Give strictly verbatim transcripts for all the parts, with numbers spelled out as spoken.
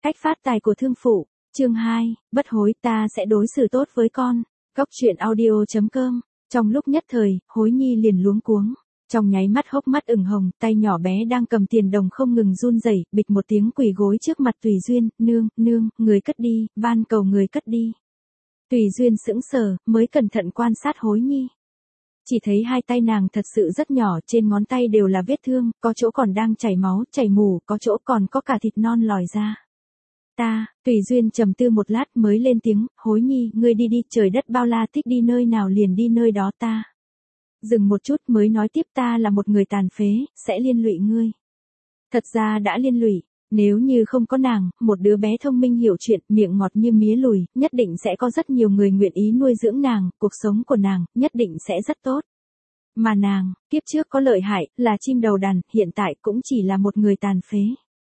Cách phát tài của thương phụ, chương hai, bất hối ta sẽ đối xử tốt với con. Góc truyện audio chấm com. Trong lúc nhất thời, Hối Nhi liền luống cuống. Trong nháy mắt hốc mắt ửng hồng, tay nhỏ bé đang cầm tiền đồng không ngừng run rẩy, bịch một tiếng quỳ gối trước mặt Tùy Duyên, nương, nương, người cất đi, van cầu người cất đi. Tùy Duyên sững sờ, mới cẩn thận quan sát Hối Nhi. Chỉ thấy hai tay nàng thật sự rất nhỏ, trên ngón tay đều là vết thương, có chỗ còn đang chảy máu, chảy mù, có chỗ còn có cả thịt non lòi ra. Ta, Tùy Duyên trầm tư một lát mới lên tiếng, Hối Nhi, ngươi đi đi, trời đất bao la, thích đi nơi nào liền đi nơi đó ta. Dừng một chút mới nói tiếp, ta là một người tàn phế, sẽ liên lụy ngươi. Thật ra đã liên lụy, nếu như không có nàng, một đứa bé thông minh hiểu chuyện, miệng ngọt như mía lùi, nhất định sẽ có rất nhiều người nguyện ý nuôi dưỡng nàng, cuộc sống của nàng, nhất định sẽ rất tốt. Mà nàng, kiếp trước có lợi hại, là chim đầu đàn, hiện tại cũng chỉ là một người tàn phế.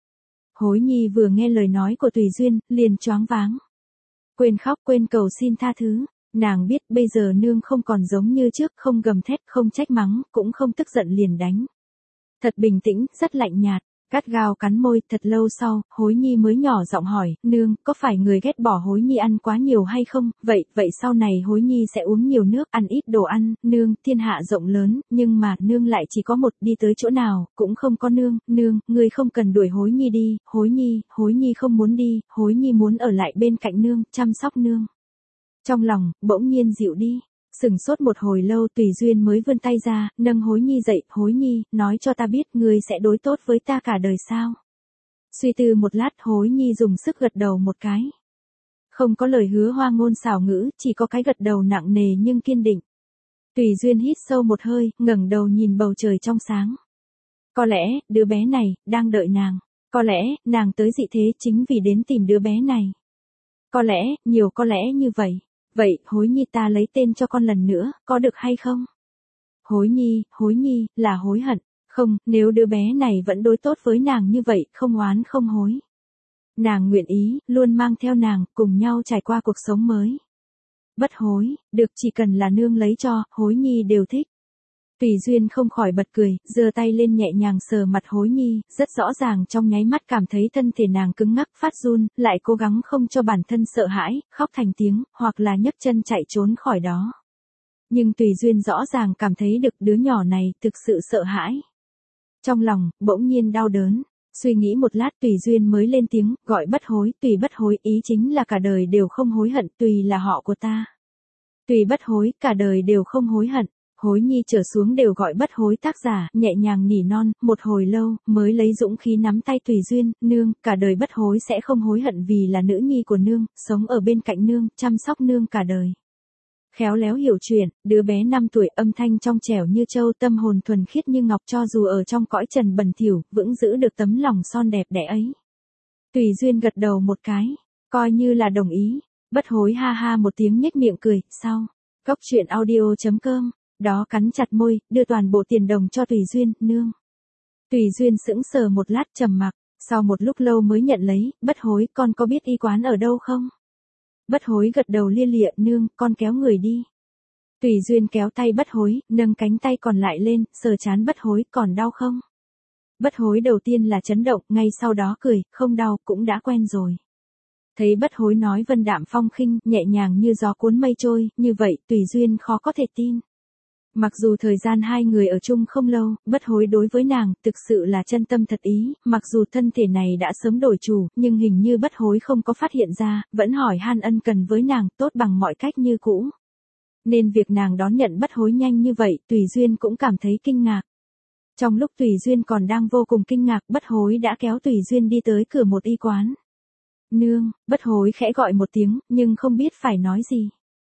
Hối Nhi vừa nghe lời nói của Tùy Duyên, liền choáng váng. Quên khóc quên cầu xin tha thứ, nàng biết bây giờ nương không còn giống như trước, không gầm thét, không trách mắng, cũng không tức giận liền đánh. Thật bình tĩnh, rất lạnh nhạt, gắt gao cắn môi, thật lâu sau, Hối Nhi mới nhỏ giọng hỏi, nương, có phải người ghét bỏ Hối Nhi ăn quá nhiều hay không, vậy, vậy sau này Hối Nhi sẽ uống nhiều nước, ăn ít đồ ăn, nương, thiên hạ rộng lớn, nhưng mà, nương lại chỉ có một, đi tới chỗ nào, cũng không có nương, nương, ngươi không cần đuổi Hối Nhi đi, Hối Nhi, Hối Nhi không muốn đi, Hối Nhi muốn ở lại bên cạnh nương, chăm sóc nương. Trong lòng, bỗng nhiên dịu đi. Sừng sốt một hồi lâu Tùy Duyên mới vươn tay ra, nâng Hối Nhi dậy, Hối Nhi, nói cho ta biết ngươi sẽ đối tốt với ta cả đời sao. Suy tư một lát Hối Nhi dùng sức gật đầu một cái. Không có lời hứa hoa ngôn xảo ngữ, chỉ có cái gật đầu nặng nề nhưng kiên định. Tùy Duyên hít sâu một hơi, ngẩng đầu nhìn bầu trời trong sáng. Có lẽ, đứa bé này, đang đợi nàng. Có lẽ, nàng tới dị thế chính vì đến tìm đứa bé này. Có lẽ, nhiều có lẽ như vậy. Vậy, Hối Nhi ta lấy tên cho con lần nữa, có được hay không? Hối Nhi, Hối Nhi, là hối hận. Không, nếu đứa bé này vẫn đối tốt với nàng như vậy, không oán không hối. Nàng nguyện ý, luôn mang theo nàng, cùng nhau trải qua cuộc sống mới. Bất hối, được chỉ cần là nương lấy cho, Hối Nhi đều thích. Tùy Duyên không khỏi bật cười, giơ tay lên nhẹ nhàng sờ mặt Hối Nhi, rất rõ ràng trong nháy mắt cảm thấy thân thể nàng cứng ngắc phát run, lại cố gắng không cho bản thân sợ hãi, khóc thành tiếng, hoặc là nhấc chân chạy trốn khỏi đó. Nhưng Tùy Duyên rõ ràng cảm thấy được đứa nhỏ này thực sự sợ hãi. Trong lòng, bỗng nhiên đau đớn, suy nghĩ một lát Tùy Duyên mới lên tiếng, gọi bất hối, Tùy bất hối ý chính là cả đời đều không hối hận, Tùy là họ của ta. Tùy bất hối, cả đời đều không hối hận. Hối Nhi trở xuống đều gọi bất hối tác giả, nhẹ nhàng nỉ non, một hồi lâu, mới lấy dũng khí nắm tay Tùy Duyên, nương, cả đời bất hối sẽ không hối hận vì là nữ nhi của nương, sống ở bên cạnh nương, chăm sóc nương cả đời. Khéo léo hiểu chuyện, đứa bé năm tuổi âm thanh trong trẻo như châu, tâm hồn thuần khiết như ngọc, cho dù ở trong cõi trần bẩn thỉu, vẫn giữ được tấm lòng son đẹp đẽ ấy. Tùy Duyên gật đầu một cái, coi như là đồng ý, bất hối ha ha một tiếng nhếch miệng cười, sau. Góc truyện audio chấm com. Đó cắn chặt môi, đưa toàn bộ tiền đồng cho Tùy Duyên, nương. Tùy Duyên sững sờ một lát trầm mặc, sau một lúc lâu mới nhận lấy, bất hối, con có biết y quán ở đâu không? Bất hối gật đầu lia lịa, nương, con kéo người đi. Tùy Duyên kéo tay bất hối, nâng cánh tay còn lại lên, sờ trán bất hối, còn đau không? Bất hối đầu tiên là chấn động, ngay sau đó cười, không đau, cũng đã quen rồi. Thấy bất hối nói vân đạm phong khinh, nhẹ nhàng như gió cuốn mây trôi, như vậy, Tùy Duyên khó có thể tin. Mặc dù thời gian hai người ở chung không lâu, bất hối đối với nàng, thực sự là chân tâm thật ý, mặc dù thân thể này đã sớm đổi chủ, nhưng hình như bất hối không có phát hiện ra, vẫn hỏi han ân cần với nàng, tốt bằng mọi cách như cũ. Nên việc nàng đón nhận bất hối nhanh như vậy, Tùy Duyên cũng cảm thấy kinh ngạc. Trong lúc Tùy Duyên còn đang vô cùng kinh ngạc, bất hối đã kéo Tùy Duyên đi tới cửa một y quán. Nương, bất hối khẽ gọi một tiếng, nhưng không biết phải nói gì.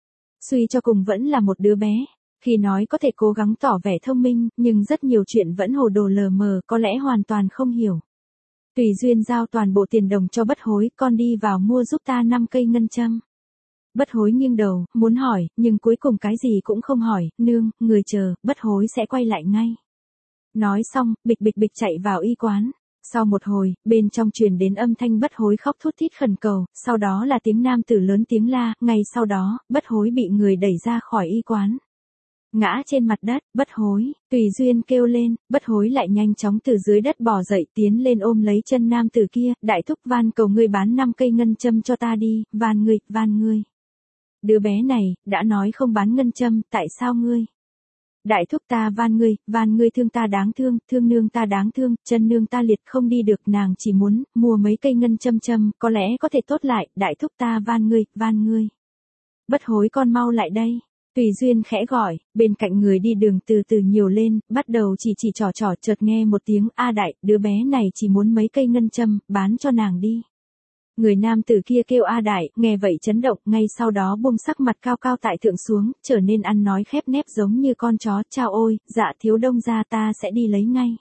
Suy cho cùng vẫn là một đứa bé. Khi nói có thể cố gắng tỏ vẻ thông minh, nhưng rất nhiều chuyện vẫn hồ đồ lờ mờ, có lẽ hoàn toàn không hiểu. Tùy Duyên giao toàn bộ tiền đồng cho bất hối, con đi vào mua giúp ta năm cây ngân châm. Bất hối nghiêng đầu, muốn hỏi, nhưng cuối cùng cái gì cũng không hỏi, nương, người chờ, bất hối sẽ quay lại ngay. Nói xong, bịch bịch bịch chạy vào y quán. Sau một hồi, bên trong truyền đến âm thanh bất hối khóc thút thít khẩn cầu, sau đó là tiếng nam tử lớn tiếng la, ngay sau đó, bất hối bị người đẩy ra khỏi y quán. ngã trên mặt đất. Bất Hối, Tùy Duyên kêu lên. Bất Hối lại nhanh chóng từ dưới đất bò dậy, tiến lên ôm lấy chân nam tử kia. Đại thúc, van cầu ngươi bán năm cây ngân châm cho ta đi, van ngươi, van ngươi. Đứa bé này, đã nói không bán ngân châm, tại sao ngươi? Đại thúc, ta van ngươi, van ngươi, thương ta đáng thương, thương nương ta đáng thương, chân nương ta liệt không đi được, nàng chỉ muốn mua mấy cây ngân châm châm, có lẽ có thể tốt lại, đại thúc, ta van ngươi, van ngươi. Bất Hối, con mau lại đây. Tùy Duyên khẽ gọi, bên cạnh người đi đường từ từ nhiều lên, bắt đầu chỉ chỉ trò trò, chợt nghe một tiếng a đại, đứa bé này chỉ muốn mấy cây ngân châm, bán cho nàng đi. Người nam tử kia kêu a đại, nghe vậy chấn động, ngay sau đó buông sắc mặt cao cao tại thượng xuống, trở nên ăn nói khép nép giống như con chó. Chao ôi, dạ thiếu đông gia, ta sẽ đi lấy ngay.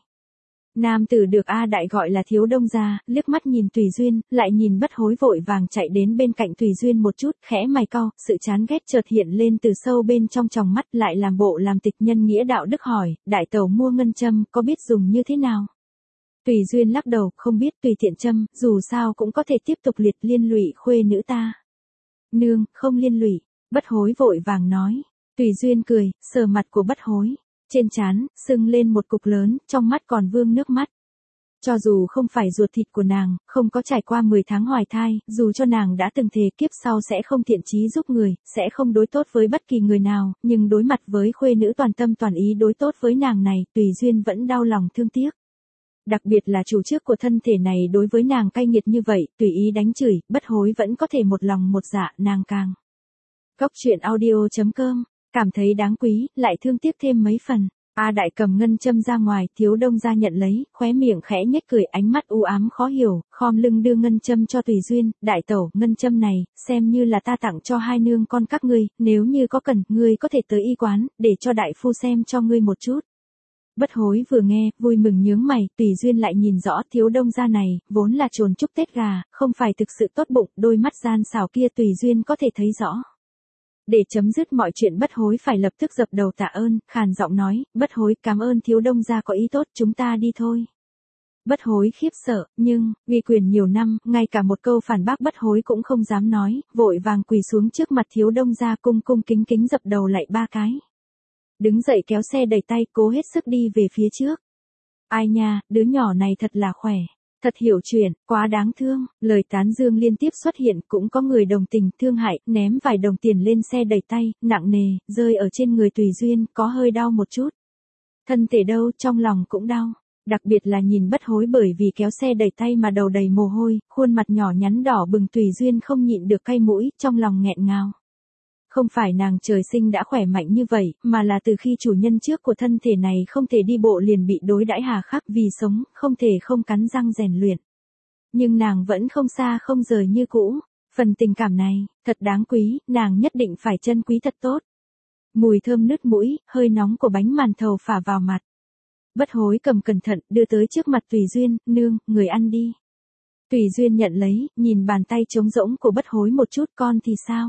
Nam tử được a đại gọi là thiếu đông gia, liếc mắt nhìn Tùy Duyên, lại nhìn Bất Hối, vội vàng chạy đến bên cạnh Tùy Duyên một chút, khẽ mày cau, sự chán ghét chợt hiện lên từ sâu bên trong tròng mắt, lại làm bộ làm tịch nhân nghĩa đạo đức hỏi, đại tẩu mua ngân châm, có biết dùng như thế nào? Tùy Duyên lắc đầu, không biết, tùy tiện châm, dù sao cũng có thể tiếp tục liệt liên lụy khuê nữ ta. Nương, không liên lụy. Bất Hối vội vàng nói. Tùy Duyên cười, sờ mặt của Bất Hối. Trên trán, sưng lên một cục lớn, trong mắt còn vương nước mắt. Cho dù không phải ruột thịt của nàng, không có trải qua mười tháng hoài thai, dù cho nàng đã từng thề kiếp sau sẽ không thiện chí giúp người, sẽ không đối tốt với bất kỳ người nào, nhưng đối mặt với khuê nữ toàn tâm toàn ý đối tốt với nàng này, Tùy Duyên vẫn đau lòng thương tiếc. Đặc biệt là chủ trước của thân thể này đối với nàng cay nghiệt như vậy, tùy ý đánh chửi, Bất Hối vẫn có thể một lòng một dạ, nàng càng. Cốc truyện audio chấm com, cảm thấy đáng quý, lại thương tiếc thêm mấy phần. A đại cầm ngân châm ra ngoài, thiếu đông gia nhận lấy, khóe miệng khẽ nhếch cười, ánh mắt u ám khó hiểu, khom lưng đưa ngân châm cho Tùy Duyên, đại tẩu, ngân châm này, xem như là ta tặng cho hai nương con các ngươi, nếu như có cần, ngươi có thể tới y quán, để cho đại phu xem cho ngươi một chút. Bất Hối vừa nghe, vui mừng nhướng mày, Tùy Duyên lại nhìn rõ thiếu đông gia này, vốn là trồn chúc Tết gà, không phải thực sự tốt bụng, đôi mắt gian xảo kia Tùy Duyên có thể thấy rõ. Để chấm dứt mọi chuyện, Bất Hối phải lập tức dập đầu tạ ơn, khàn giọng nói, Bất Hối, cảm ơn thiếu đông gia có ý tốt, chúng ta đi thôi. Bất Hối khiếp sợ, nhưng, uy quyền nhiều năm, ngay cả một câu phản bác Bất Hối cũng không dám nói, vội vàng quỳ xuống trước mặt thiếu đông gia, cung cung kính kính dập đầu lại ba cái. Đứng dậy kéo xe đẩy tay, cố hết sức đi về phía trước. Ai nha, đứa nhỏ này thật là khỏe, thật hiểu chuyện, quá đáng thương. Lời tán dương liên tiếp xuất hiện, cũng có người đồng tình, thương hại, ném vài đồng tiền lên xe đẩy tay, nặng nề, rơi ở trên người Tùy Duyên, có hơi đau một chút. Thân thể đâu, trong lòng cũng đau. Đặc biệt là nhìn Bất Hối bởi vì kéo xe đẩy tay mà đầu đầy mồ hôi, khuôn mặt nhỏ nhắn đỏ bừng, Tùy Duyên không nhịn được cay mũi, trong lòng nghẹn ngào. Không phải nàng trời sinh đã khỏe mạnh như vậy, mà là từ khi chủ nhân trước của thân thể này không thể đi bộ liền bị đối đãi hà khắc, vì sống, không thể không cắn răng rèn luyện. Nhưng nàng vẫn không xa không rời như cũ. Phần tình cảm này, thật đáng quý, nàng nhất định phải trân quý thật tốt. Mùi thơm nứt mũi, hơi nóng của bánh màn thầu phả vào mặt. Bất Hối cầm cẩn thận, đưa tới trước mặt Tùy Duyên, nương, người ăn đi. Tùy Duyên nhận lấy, nhìn bàn tay trống rỗng của Bất Hối một chút, con thì sao?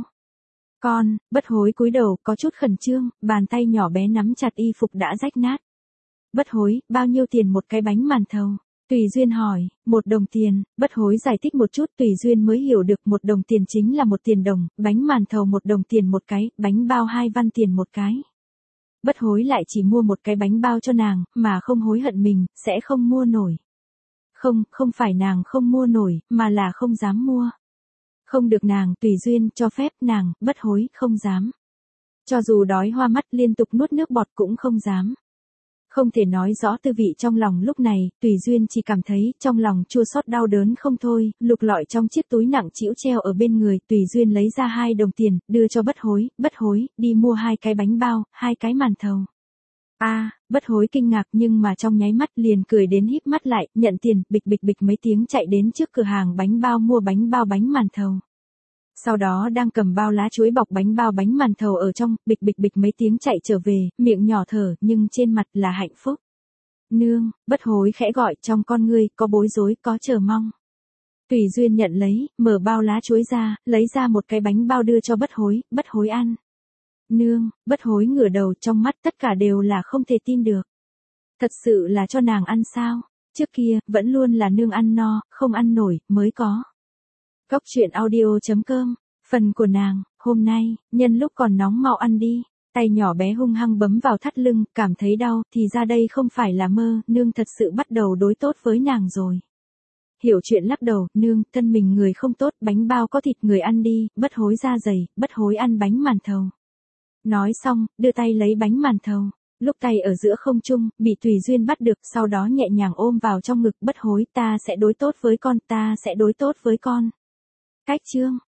Con, Bất Hối cúi đầu, có chút khẩn trương, bàn tay nhỏ bé nắm chặt y phục đã rách nát. Bất Hối, bao nhiêu tiền một cái bánh màn thầu? Tùy Duyên hỏi, một đồng tiền. Bất Hối giải thích một chút, Tùy Duyên mới hiểu được một đồng tiền chính là một tiền đồng, bánh màn thầu một đồng tiền một cái, bánh bao hai văn tiền một cái. Bất Hối lại chỉ mua một cái bánh bao cho nàng, mà không hối hận mình, sẽ không mua nổi. Không, không phải nàng không mua nổi, mà là không dám mua. Không được nàng, Tùy Duyên, cho phép nàng, Bất Hối, không dám. Cho dù đói hoa mắt liên tục nuốt nước bọt cũng không dám. Không thể nói rõ tư vị trong lòng lúc này, Tùy Duyên chỉ cảm thấy trong lòng chua xót đau đớn không thôi, lục lọi trong chiếc túi nặng trĩu treo ở bên người, Tùy Duyên lấy ra hai đồng tiền, đưa cho Bất Hối, Bất Hối, đi mua hai cái bánh bao, hai cái màn thầu. A, à, Bất Hối kinh ngạc nhưng mà trong nháy mắt liền cười đến híp mắt lại, nhận tiền, bịch bịch bịch mấy tiếng chạy đến trước cửa hàng bánh bao mua bánh bao bánh màn thầu. Sau đó đang cầm bao lá chuối bọc bánh bao bánh màn thầu ở trong, bịch bịch bịch mấy tiếng chạy trở về, miệng nhỏ thở, nhưng trên mặt là hạnh phúc. Nương, Bất Hối khẽ gọi, trong con ngươi, có bối rối, có chờ mong. Tùy Duyên nhận lấy, mở bao lá chuối ra, lấy ra một cái bánh bao đưa cho Bất Hối, Bất Hối ăn. Nương, Bất Hối ngửa đầu, trong mắt tất cả đều là không thể tin được. Thật sự là cho nàng ăn sao? Trước kia, vẫn luôn là nương ăn no, không ăn nổi, mới có. Cốc truyện audio chấm com, phần của nàng, hôm nay, nhân lúc còn nóng mau ăn đi. Tay nhỏ bé hung hăng bấm vào thắt lưng, cảm thấy đau, thì ra đây không phải là mơ, nương thật sự bắt đầu đối tốt với nàng rồi. Hiểu chuyện lắc đầu, nương, thân mình người không tốt, bánh bao có thịt người ăn đi, bất hối da dày, bất hối ăn bánh màn thầu. Nói xong, đưa tay lấy bánh màn thầu. Lúc tay ở giữa không trung, bị Tùy Duyên bắt được, sau đó nhẹ nhàng ôm vào trong ngực, bất hối, ta sẽ đối tốt với con, ta sẽ đối tốt với con. Cách chương